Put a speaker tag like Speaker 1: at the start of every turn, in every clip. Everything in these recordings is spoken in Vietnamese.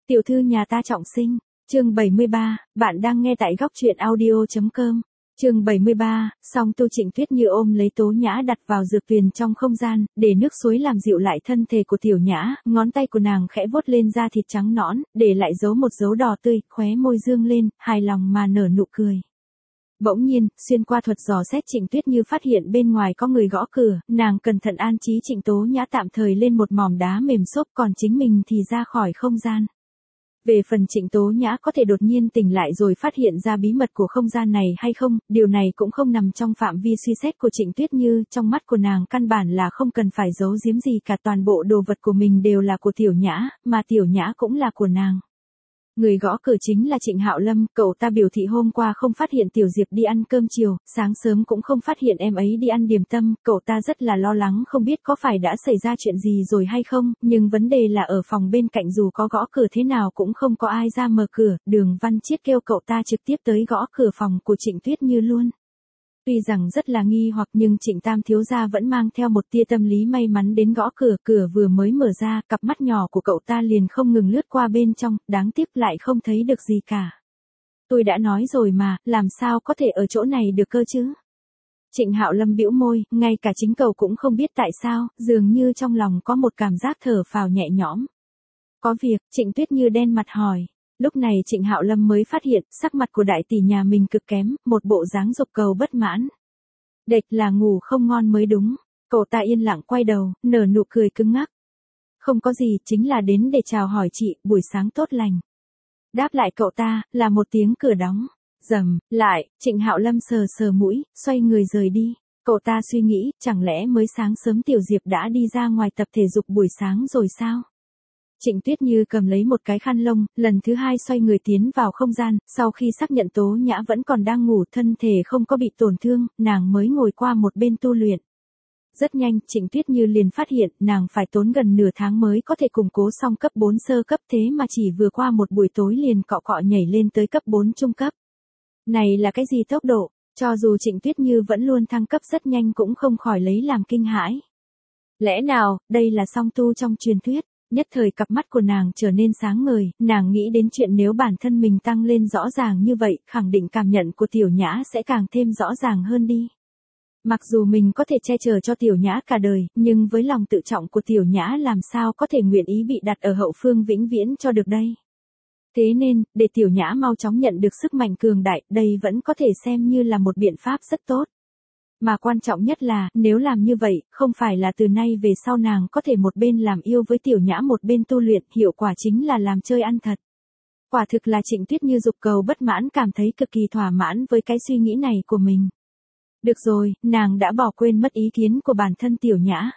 Speaker 1: Tiểu thư nhà ta trọng sinh, chương 73, bạn đang nghe tại góc truyện audio.com. Chương 73, song tu Trịnh Tuyết Như ôm lấy Tố Nhã đặt vào dược tuyền trong không gian, để nước suối làm dịu lại thân thể của Tiểu Nhã, ngón tay của nàng khẽ vuốt lên da thịt trắng nõn, để lại dấu một dấu đỏ tươi, khóe môi dương lên, hài lòng mà nở nụ cười. Bỗng nhiên, xuyên qua thuật dò xét Trịnh Tuyết Như phát hiện bên ngoài có người gõ cửa, nàng cẩn thận an trí Trịnh Tố Nhã tạm thời lên một mỏm đá mềm xốp, còn chính mình thì ra khỏi không gian. Về phần Trịnh Tố Nhã có thể đột nhiên tỉnh lại rồi phát hiện ra bí mật của không gian này hay không, điều này cũng không nằm trong phạm vi suy xét của Trịnh Tuyết Như, trong mắt của nàng căn bản là không cần phải giấu giếm gì cả, toàn bộ đồ vật của mình đều là của Tiểu Nhã, mà Tiểu Nhã cũng là của nàng. Người gõ cửa chính là Trịnh Hạo Lâm, cậu ta biểu thị hôm qua không phát hiện Tiểu Diệp đi ăn cơm chiều, sáng sớm cũng không phát hiện em ấy đi ăn điểm tâm, cậu ta rất là lo lắng không biết có phải đã xảy ra chuyện gì rồi hay không, nhưng vấn đề là ở phòng bên cạnh dù có gõ cửa thế nào cũng không có ai ra mở cửa, Đường Văn Chiết kêu cậu ta trực tiếp tới gõ cửa phòng của Trịnh Tuyết Như luôn. Tuy rằng rất là nghi hoặc nhưng Trịnh Tam thiếu gia vẫn mang theo một tia tâm lý may mắn đến gõ cửa, cửa vừa mới mở ra, cặp mắt nhỏ của cậu ta liền không ngừng lướt qua bên trong, đáng tiếc lại không thấy được gì cả. Tôi đã nói rồi mà, làm sao có thể ở chỗ này được cơ chứ? Trịnh Hạo Lâm bĩu môi, ngay cả chính cậu cũng không biết tại sao, dường như trong lòng có một cảm giác thở phào nhẹ nhõm. Có việc, Trịnh Tuyết Như đen mặt hỏi. Lúc này Trịnh Hạo Lâm mới phát hiện, sắc mặt của đại tỷ nhà mình cực kém, một bộ dáng dục cầu bất mãn. Đệt là ngủ không ngon mới đúng. Cậu ta yên lặng quay đầu, nở nụ cười cứng ngắc. Không có gì, chính là đến để chào hỏi chị, buổi sáng tốt lành. Đáp lại cậu ta, là một tiếng cửa đóng. Rầm, lại, Trịnh Hạo Lâm sờ sờ mũi, xoay người rời đi. Cậu ta suy nghĩ, chẳng lẽ mới sáng sớm Tiểu Diệp đã đi ra ngoài tập thể dục buổi sáng rồi sao? Trịnh Tuyết Như cầm lấy một cái khăn lông, lần thứ hai xoay người tiến vào không gian, sau khi xác nhận Tố Nhã vẫn còn đang ngủ, thân thể không có bị tổn thương, nàng mới ngồi qua một bên tu luyện. Rất nhanh, Trịnh Tuyết Như liền phát hiện, nàng phải tốn gần nửa tháng mới có thể củng cố xong cấp 4 sơ cấp, thế mà chỉ vừa qua một buổi tối liền cọ cọ nhảy lên tới cấp 4 trung cấp. Này là cái gì tốc độ, cho dù Trịnh Tuyết Như vẫn luôn thăng cấp rất nhanh cũng không khỏi lấy làm kinh hãi. Lẽ nào, đây là song tu trong truyền thuyết? Nhất thời cặp mắt của nàng trở nên sáng ngời, nàng nghĩ đến chuyện nếu bản thân mình tăng lên rõ ràng như vậy, khẳng định cảm nhận của Tiểu Nhã sẽ càng thêm rõ ràng hơn đi. Mặc dù mình có thể che chở cho Tiểu Nhã cả đời, nhưng với lòng tự trọng của Tiểu Nhã làm sao có thể nguyện ý bị đặt ở hậu phương vĩnh viễn cho được đây. Thế nên, để Tiểu Nhã mau chóng nhận được sức mạnh cường đại, đây vẫn có thể xem như là một biện pháp rất tốt. Mà quan trọng nhất là, nếu làm như vậy, không phải là từ nay về sau nàng có thể một bên làm yêu với Tiểu Nhã một bên tu luyện, hiệu quả chính là làm chơi ăn thật. Quả thực là Trịnh Tuyết Như dục cầu bất mãn, cảm thấy cực kỳ thỏa mãn với cái suy nghĩ này của mình. Được rồi, nàng đã bỏ quên mất ý kiến của bản thân Tiểu Nhã.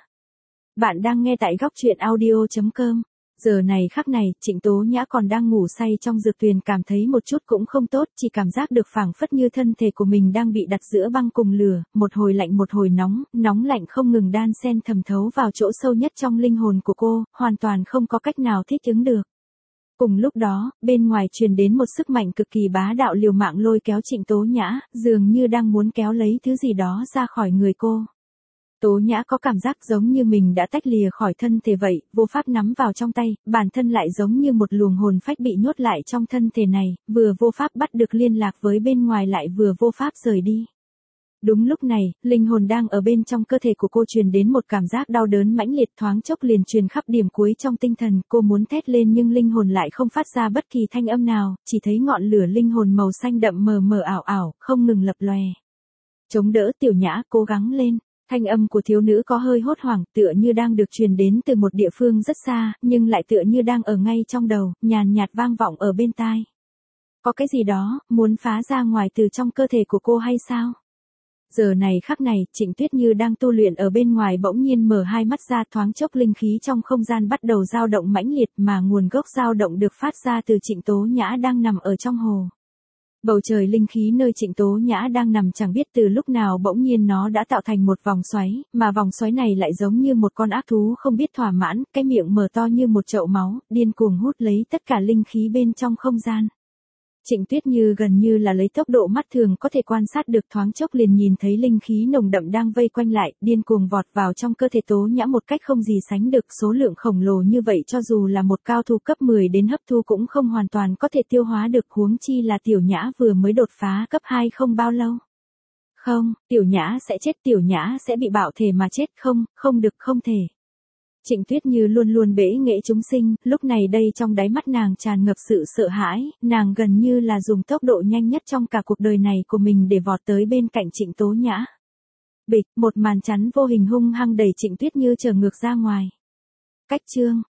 Speaker 1: Bạn đang nghe tại góc truyện audio.com. Giờ này khắc này, Trịnh Tố Nhã còn đang ngủ say trong dược tuyền, cảm thấy một chút cũng không tốt, chỉ cảm giác được phảng phất như thân thể của mình đang bị đặt giữa băng cùng lửa, một hồi lạnh một hồi nóng, nóng lạnh không ngừng đan xen thẩm thấu vào chỗ sâu nhất trong linh hồn của cô, hoàn toàn không có cách nào thích ứng được. Cùng lúc đó, bên ngoài truyền đến một sức mạnh cực kỳ bá đạo liều mạng lôi kéo Trịnh Tố Nhã, dường như đang muốn kéo lấy thứ gì đó ra khỏi người cô. Tố Nhã có cảm giác giống như mình đã tách lìa khỏi thân thể vậy, vô pháp nắm vào trong tay, bản thân lại giống như một luồng hồn phách bị nhốt lại trong thân thể này, vừa vô pháp bắt được liên lạc với bên ngoài lại vừa vô pháp rời đi. Đúng lúc này, linh hồn đang ở bên trong cơ thể của cô truyền đến một cảm giác đau đớn mãnh liệt, thoáng chốc liền truyền khắp điểm cuối trong tinh thần, cô muốn thét lên nhưng linh hồn lại không phát ra bất kỳ thanh âm nào, chỉ thấy ngọn lửa linh hồn màu xanh đậm mờ mờ ảo ảo, không ngừng lập lòe. Chống đỡ Tiểu Nhã, cố gắng lên. Thanh âm của thiếu nữ có hơi hốt hoảng, tựa như đang được truyền đến từ một địa phương rất xa, nhưng lại tựa như đang ở ngay trong đầu, nhàn nhạt vang vọng ở bên tai. Có cái gì đó, muốn phá ra ngoài từ trong cơ thể của cô hay sao? Giờ này khắc này, Trịnh Tuyết Như đang tu luyện ở bên ngoài bỗng nhiên mở hai mắt ra, thoáng chốc linh khí trong không gian bắt đầu dao động mãnh liệt, mà nguồn gốc dao động được phát ra từ Trịnh Tố Nhã đang nằm ở trong hồ. Bầu trời linh khí nơi Trịnh Tố Nhã đang nằm chẳng biết từ lúc nào bỗng nhiên nó đã tạo thành một vòng xoáy, mà vòng xoáy này lại giống như một con ác thú không biết thỏa mãn, cái miệng mở to như một chậu máu, điên cuồng hút lấy tất cả linh khí bên trong không gian. Trịnh Tuyết Như gần như là lấy tốc độ mắt thường có thể quan sát được thoáng chốc liền nhìn thấy linh khí nồng đậm đang vây quanh lại, điên cuồng vọt vào trong cơ thể Tố Nhã một cách không gì sánh được, số lượng khổng lồ như vậy cho dù là một cao thủ cấp 10 đến hấp thu cũng không hoàn toàn có thể tiêu hóa được, huống chi là Tiểu Nhã vừa mới đột phá cấp 2 không bao lâu. Không, Tiểu Nhã sẽ chết, Tiểu Nhã sẽ bị bạo thể mà chết, không, không được, không thể. Trịnh Tuyết Như luôn luôn bẽ nghệ chúng sinh, lúc này đây trong đáy mắt nàng tràn ngập sự sợ hãi, nàng gần như là dùng tốc độ nhanh nhất trong cả cuộc đời này của mình để vọt tới bên cạnh Trịnh Tố Nhã. Bịch, một màn chắn vô hình hung hăng đẩy Trịnh Tuyết Như trở ngược ra ngoài. Cách chương